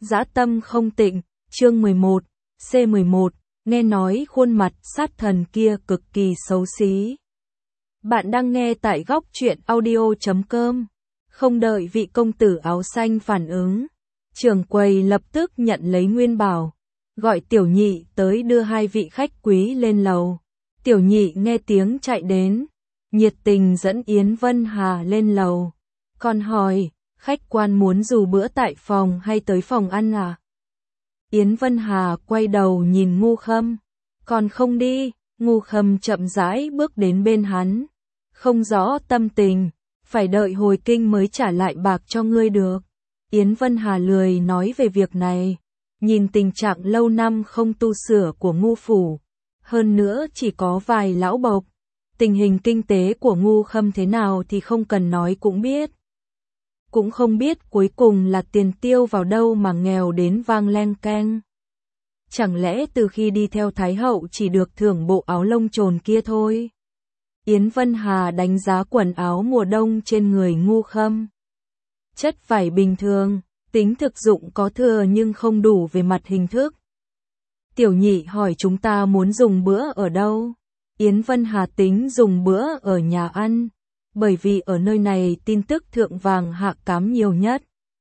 Dã tâm không tịnh, chương 11, C11, nghe nói khuôn mặt sát thần kia cực kỳ xấu xí. Bạn đang nghe tại góc truyện audio.com. Không đợi vị công tử áo xanh phản ứng, trưởng quầy lập tức nhận lấy nguyên bảo, gọi Tiểu Nhị tới đưa hai vị khách quý lên lầu. Tiểu Nhị nghe tiếng chạy đến, nhiệt tình dẫn Yến Vân Hà lên lầu, còn hỏi, khách quan muốn dù bữa tại phòng hay tới phòng ăn à? Yến Vân Hà quay đầu nhìn Ngu Khâm, còn không đi. Ngu Khâm chậm rãi bước đến bên hắn, không rõ tâm tình, phải đợi hồi kinh mới trả lại bạc cho ngươi được. Yến Vân Hà lười nói về việc này, nhìn tình trạng lâu năm không tu sửa của Ngu phủ, hơn nữa chỉ có vài lão bộc, tình hình kinh tế của Ngu Khâm thế nào thì không cần nói cũng biết. Cũng không biết cuối cùng là tiền tiêu vào đâu mà nghèo đến vang leng keng. Chẳng lẽ từ khi đi theo Thái hậu chỉ được thưởng bộ áo lông trồn kia thôi? Yến Vân Hà đánh giá quần áo mùa đông trên người Ngu Khâm. Chất vải bình thường, tính thực dụng có thừa nhưng không đủ về mặt hình thức. Tiểu Nhị hỏi chúng ta muốn dùng bữa ở đâu? Yến Vân Hà tính dùng bữa ở nhà ăn, bởi vì ở nơi này tin tức thượng vàng hạ cám nhiều nhất.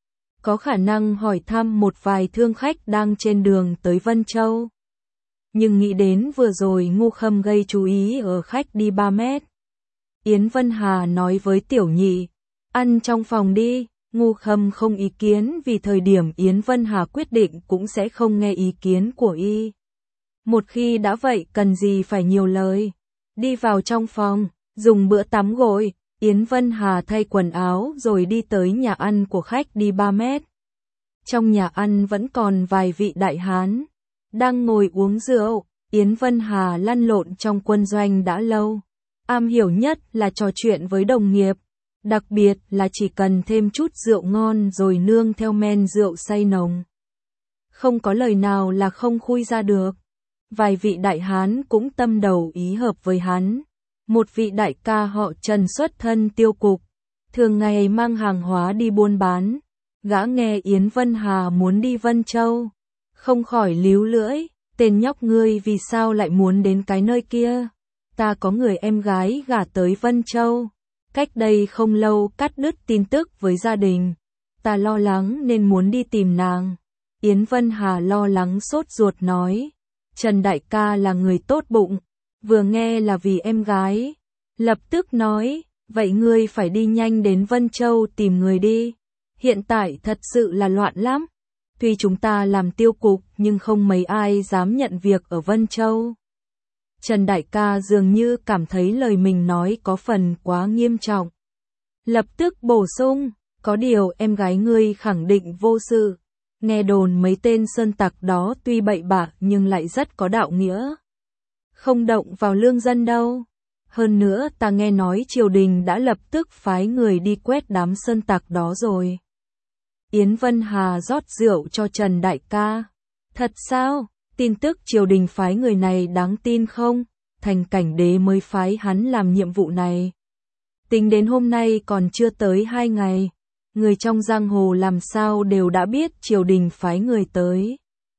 Có khả năng hỏi thăm một vài thương khách đang trên đường tới Vân Châu. Nhưng nghĩ đến vừa rồi Ngu Khâm gây chú ý ở khách đi 3 mét. Yến Vân Hà nói với Tiểu Nhị, ăn trong phòng đi. Ngu Khâm không ý kiến vì thời điểm Yến Vân Hà quyết định cũng sẽ không nghe ý kiến của y. Một khi đã vậy cần gì phải nhiều lời. Đi vào trong phòng, dùng bữa tắm gội. Yến Vân Hà thay quần áo rồi đi tới nhà ăn của khách đi 3 mét. Trong nhà ăn vẫn còn vài vị đại hán đang ngồi uống rượu. Yến Vân Hà lăn lộn trong quân doanh đã lâu, am hiểu nhất là trò chuyện với đồng nghiệp, đặc biệt là chỉ cần thêm chút rượu ngon rồi nương theo men rượu say nồng. Không có lời nào là không khui ra được. Vài vị đại hán cũng tâm đầu ý hợp với hắn. Một vị đại ca họ Trần xuất thân tiêu cục, thường ngày mang hàng hóa đi buôn bán. Gã nghe Yến Vân Hà muốn đi Vân Châu, không khỏi líu lưỡi, tên nhóc ngươi vì sao lại muốn đến cái nơi kia? Ta có người em gái gả tới Vân Châu, cách đây không lâu cắt đứt tin tức với gia đình, ta lo lắng nên muốn đi tìm nàng. Yến Vân Hà lo lắng sốt ruột nói, Trần đại ca là người tốt bụng, vừa nghe là vì em gái, lập tức nói, vậy ngươi phải đi nhanh đến Vân Châu tìm người đi, hiện tại thật sự là loạn lắm, tuy chúng ta làm tiêu cục nhưng không mấy ai dám nhận việc ở Vân Châu. Trần đại ca dường như cảm thấy lời mình nói có phần quá nghiêm trọng. Lập tức bổ sung, có điều em gái ngươi khẳng định vô sự, nghe đồn mấy tên sơn tặc đó tuy bậy bạ nhưng lại rất có đạo nghĩa. Không động vào lương dân đâu. Hơn nữa ta nghe nói triều đình đã lập tức phái người đi quét đám sơn tặc đó rồi. Yến Vân Hà rót rượu cho Trần đại ca. Thật sao? Tin tức triều đình phái người này đáng tin không? Thành Cảnh Đế mới phái hắn làm nhiệm vụ này. Tính đến hôm nay còn chưa tới 2 ngày. Người trong giang hồ làm sao đều đã biết triều đình phái người tới.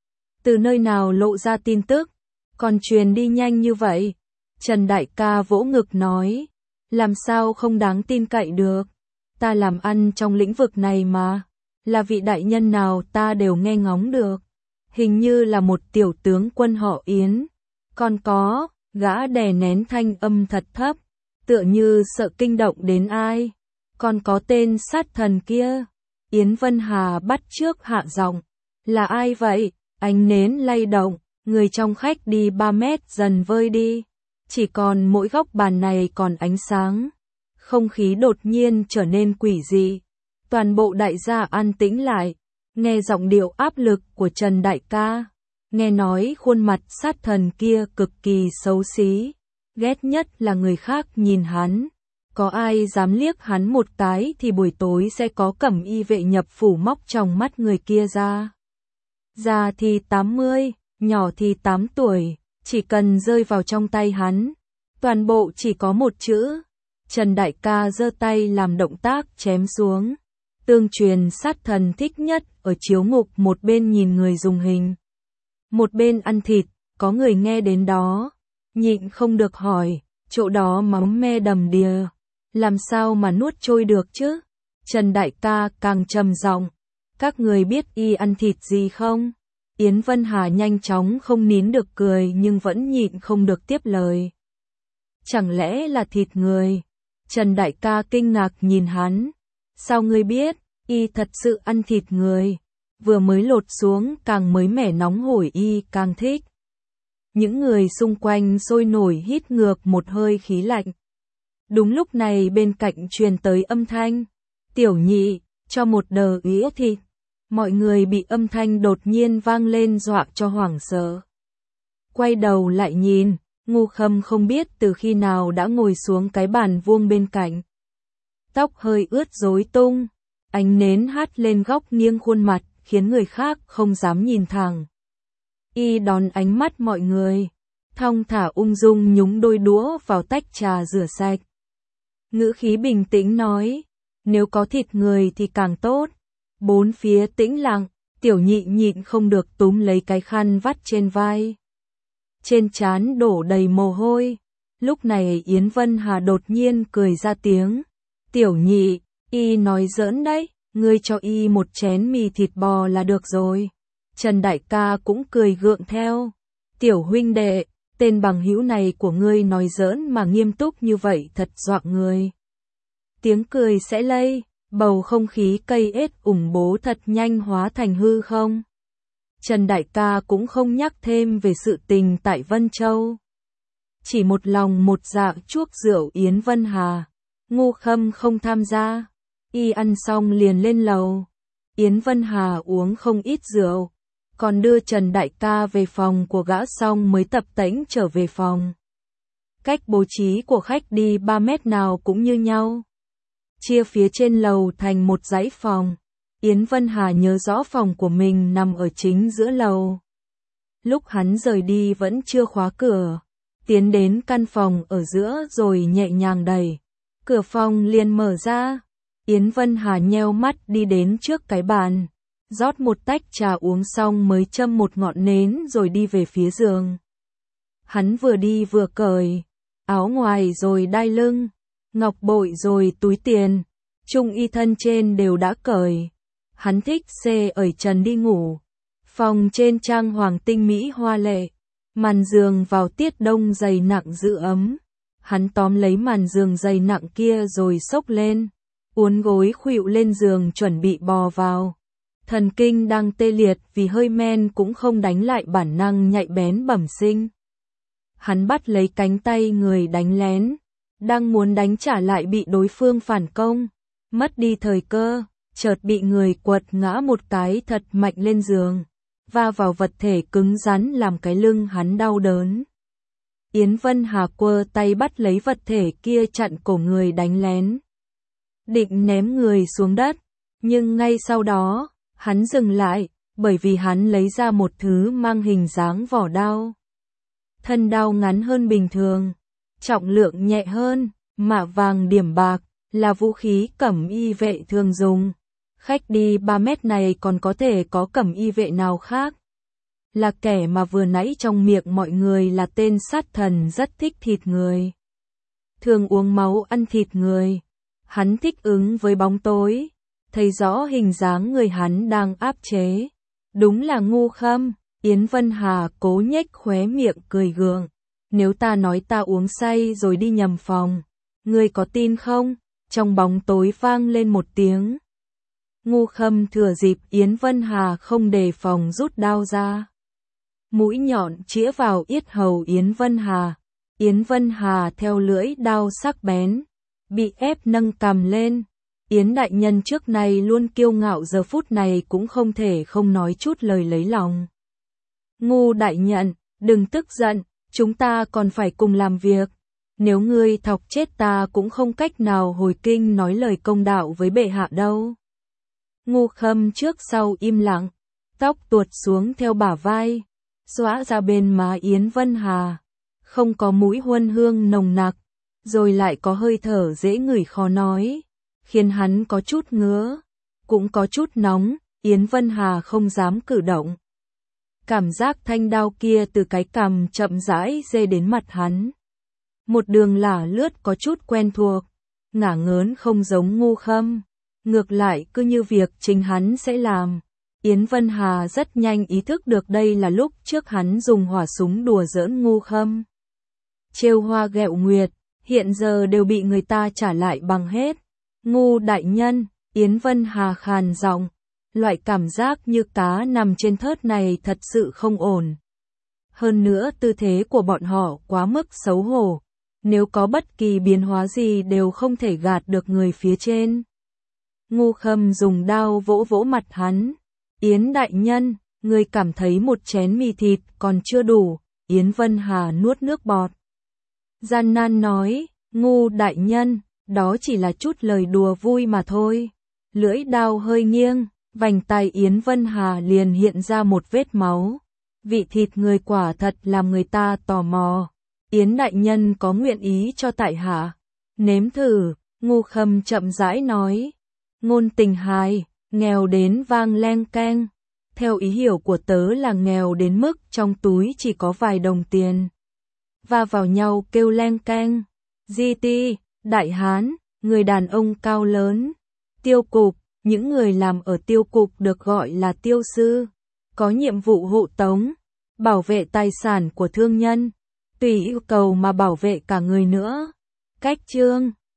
Từ nơi nào lộ ra tin tức? Còn truyền đi nhanh như vậy? Trần đại ca vỗ ngực nói. Làm sao không đáng tin cậy được? Ta làm ăn trong lĩnh vực này mà. Là vị đại nhân nào ta đều nghe ngóng được. Hình như là một tiểu tướng quân họ Yến. Còn có, gã đè nén thanh âm thật thấp, tựa như sợ kinh động đến ai. Còn có tên sát thần kia. Yến Vân Hà bắt trước hạ giọng. Là ai vậy? Ánh nến lay động, người trong khách đi 3 mét dần vơi đi. Chỉ còn mỗi góc bàn này còn ánh sáng. Không khí đột nhiên trở nên quỷ dị. Toàn bộ đại gia an tĩnh lại. Nghe giọng điệu áp lực của Trần đại ca. Nghe nói khuôn mặt sát thần kia cực kỳ xấu xí. Ghét nhất là người khác nhìn hắn. Có ai dám liếc hắn một cái thì buổi tối sẽ có cẩm y vệ nhập phủ móc trong mắt người kia ra. Già thì 80, nhỏ thì 8 tuổi, chỉ cần rơi vào trong tay hắn. Toàn bộ chỉ có một chữ. Trần đại ca giơ tay làm động tác chém xuống. Tương truyền sát thần thích nhất ở chiếu ngục một bên nhìn người dùng hình, một bên ăn thịt, có người nghe đến đó, nhịn không được hỏi, chỗ đó mắm me đầm đìa, làm sao mà nuốt trôi được chứ? Trần đại ca càng trầm giọng, các người biết y ăn thịt gì không? Yến Vân Hà nhanh chóng không nín được cười nhưng vẫn nhịn không được tiếp lời. Chẳng lẽ là thịt người? Trần đại ca kinh ngạc nhìn hắn. Sao ngươi biết? Y thật sự ăn thịt người. Vừa mới lột xuống càng mới mẻ nóng hổi y càng thích. Những người xung quanh sôi nổi hít ngược một hơi khí lạnh. Đúng lúc này bên cạnh truyền tới âm thanh. Tiểu nhị, cho một đờ ĩa thịt. Mọi người bị âm thanh đột nhiên vang lên dọa cho hoảng sợ. Quay đầu lại nhìn, Ngu Khâm không biết từ khi nào đã ngồi xuống cái bàn vuông bên cạnh. Tóc hơi ướt rối tung, ánh nến hắt lên góc nghiêng khuôn mặt, khiến người khác không dám nhìn thẳng. Y đón ánh mắt mọi người, thong thả ung dung nhúng đôi đũa vào tách trà rửa sạch. Ngữ khí bình tĩnh nói, nếu có thịt người thì càng tốt. Bốn phía tĩnh lặng, tiểu nhị nhịn không được túm lấy cái khăn vắt trên vai. Trên trán đổ đầy mồ hôi. Lúc này Yến Vân Hà đột nhiên cười ra tiếng. Tiểu nhị, y nói giỡn đấy, ngươi cho y một chén mì thịt bò là được rồi. Trần đại ca cũng cười gượng theo. Tiểu huynh đệ, tên bằng hữu này của ngươi nói giỡn mà nghiêm túc như vậy thật dọa người. Tiếng cười sẽ lây. Bầu không khí cây ết ủng bố thật nhanh hóa thành hư không. Trần đại ca cũng không nhắc thêm về sự tình tại Vân Châu. Chỉ một lòng một dạ chuốc rượu Yến Vân Hà. Ngu Khâm không tham gia. Y ăn xong liền lên lầu. Yến Vân Hà uống không ít rượu. Còn đưa Trần đại ca về phòng của gã xong mới tập tễnh trở về phòng. Cách bố trí của khách đi 3 mét nào cũng như nhau. Chia phía trên lầu thành một dãy phòng. Yến Vân Hà nhớ rõ phòng của mình nằm ở chính giữa lầu. Lúc hắn rời đi vẫn chưa khóa cửa. Tiến đến căn phòng ở giữa rồi nhẹ nhàng đẩy. Cửa phòng liền mở ra. Yến Vân Hà nheo mắt đi đến trước cái bàn. Rót một tách trà uống xong mới châm một ngọn nến rồi đi về phía giường. Hắn vừa đi vừa cởi áo ngoài rồi đai lưng, ngọc bội rồi túi tiền, trung y thân trên đều đã cởi. Hắn thích xê ở trần đi ngủ. Phòng trên trang hoàng tinh mỹ hoa lệ, màn giường vào tiết đông dày nặng giữ ấm. Hắn tóm lấy màn giường dày nặng kia rồi xốc lên, uốn gối khuỵu lên giường chuẩn bị bò vào. Thần kinh đang tê liệt vì hơi men cũng không đánh lại bản năng nhạy bén bẩm sinh. Hắn bắt lấy cánh tay người đánh lén, đang muốn đánh trả lại bị đối phương phản công, mất đi thời cơ, chợt bị người quật ngã một cái thật mạnh lên giường, va vào vật thể cứng rắn làm cái lưng hắn đau đớn. Yến Vân Hà quơ tay bắt lấy vật thể kia chặn cổ người đánh lén, định ném người xuống đất, nhưng ngay sau đó, hắn dừng lại, bởi vì hắn lấy ra một thứ mang hình dáng vỏ đao. Thân đao ngắn hơn bình thường, trọng lượng nhẹ hơn, mạ vàng điểm bạc, là vũ khí cẩm y vệ thường dùng. Khách đi 3 mét này còn có thể có cẩm y vệ nào khác? Là kẻ mà vừa nãy trong miệng mọi người là tên sát thần rất thích thịt người. Thường uống máu ăn thịt người. Hắn thích ứng với bóng tối, thấy rõ hình dáng người hắn đang áp chế. Đúng là ngu khâm. Yến Vân Hà cố nhếch khóe miệng cười gượng. Nếu ta nói ta uống say rồi đi nhầm phòng, ngươi có tin không? Trong bóng tối vang lên một tiếng. Ngu Khâm thừa dịp Yến Vân Hà không đề phòng rút đao ra. Mũi nhọn chĩa vào yết hầu Yến Vân Hà. Yến Vân Hà theo lưỡi đao sắc bén, bị ép nâng cằm lên. Yến đại nhân trước này luôn kiêu ngạo, giờ phút này cũng không thể không nói chút lời lấy lòng. Ngu đại nhận, đừng tức giận, chúng ta còn phải cùng làm việc. Nếu ngươi thọc chết ta cũng không cách nào hồi kinh nói lời công đạo với bệ hạ đâu. Ngu Khâm trước sau im lặng, tóc tuột xuống theo bả vai, xõa ra bên má Yến Vân Hà. Không có mũi huân hương nồng nặc, rồi lại có hơi thở dễ ngửi khó nói, khiến hắn có chút ngứa. cũng có chút nóng, Yến Vân Hà không dám cử động. Cảm giác thanh đao kia từ cái cằm chậm rãi rê đến mặt hắn. Một đường lả lướt có chút quen thuộc, ngả ngớn không giống Ngu Khâm. Ngược lại cứ như việc chính hắn sẽ làm. Yến Vân Hà rất nhanh ý thức được đây là lúc trước hắn dùng hỏa súng đùa giỡn Ngu Khâm. Trêu hoa ghẹo nguyệt, hiện giờ đều bị người ta trả lại bằng hết. Ngu đại nhân, Yến Vân Hà khàn giọng, loại cảm giác như cá nằm trên thớt này thật sự không ổn. Hơn nữa tư thế của bọn họ quá mức xấu hổ, nếu có bất kỳ biến hóa gì đều không thể gạt được người phía trên. Ngu Khâm dùng đao vỗ vỗ mặt hắn. Yến đại nhân, người cảm thấy một chén mì thịt còn chưa đủ. Yến Vân Hà nuốt nước bọt. Gian nan nói, Ngu đại nhân, đó chỉ là chút lời đùa vui mà thôi. Lưỡi đao hơi nghiêng, vành tay Yến Vân Hà liền hiện ra một vết máu. Vị thịt người quả thật làm người ta tò mò. Yến đại nhân có nguyện ý cho tại hạ nếm thử, Ngu Khâm chậm rãi nói. Ngôn tình hài, nghèo đến vang leng keng. Theo ý hiểu của tớ là nghèo đến mức trong túi chỉ có vài đồng tiền. Va vào nhau kêu leng keng. GT, đại hán, người đàn ông cao lớn. Tiêu cục, những người làm ở tiêu cục được gọi là tiêu sư. Có nhiệm vụ hộ tống, bảo vệ tài sản của thương nhân. Tùy yêu cầu mà bảo vệ cả người nữa. Cách chương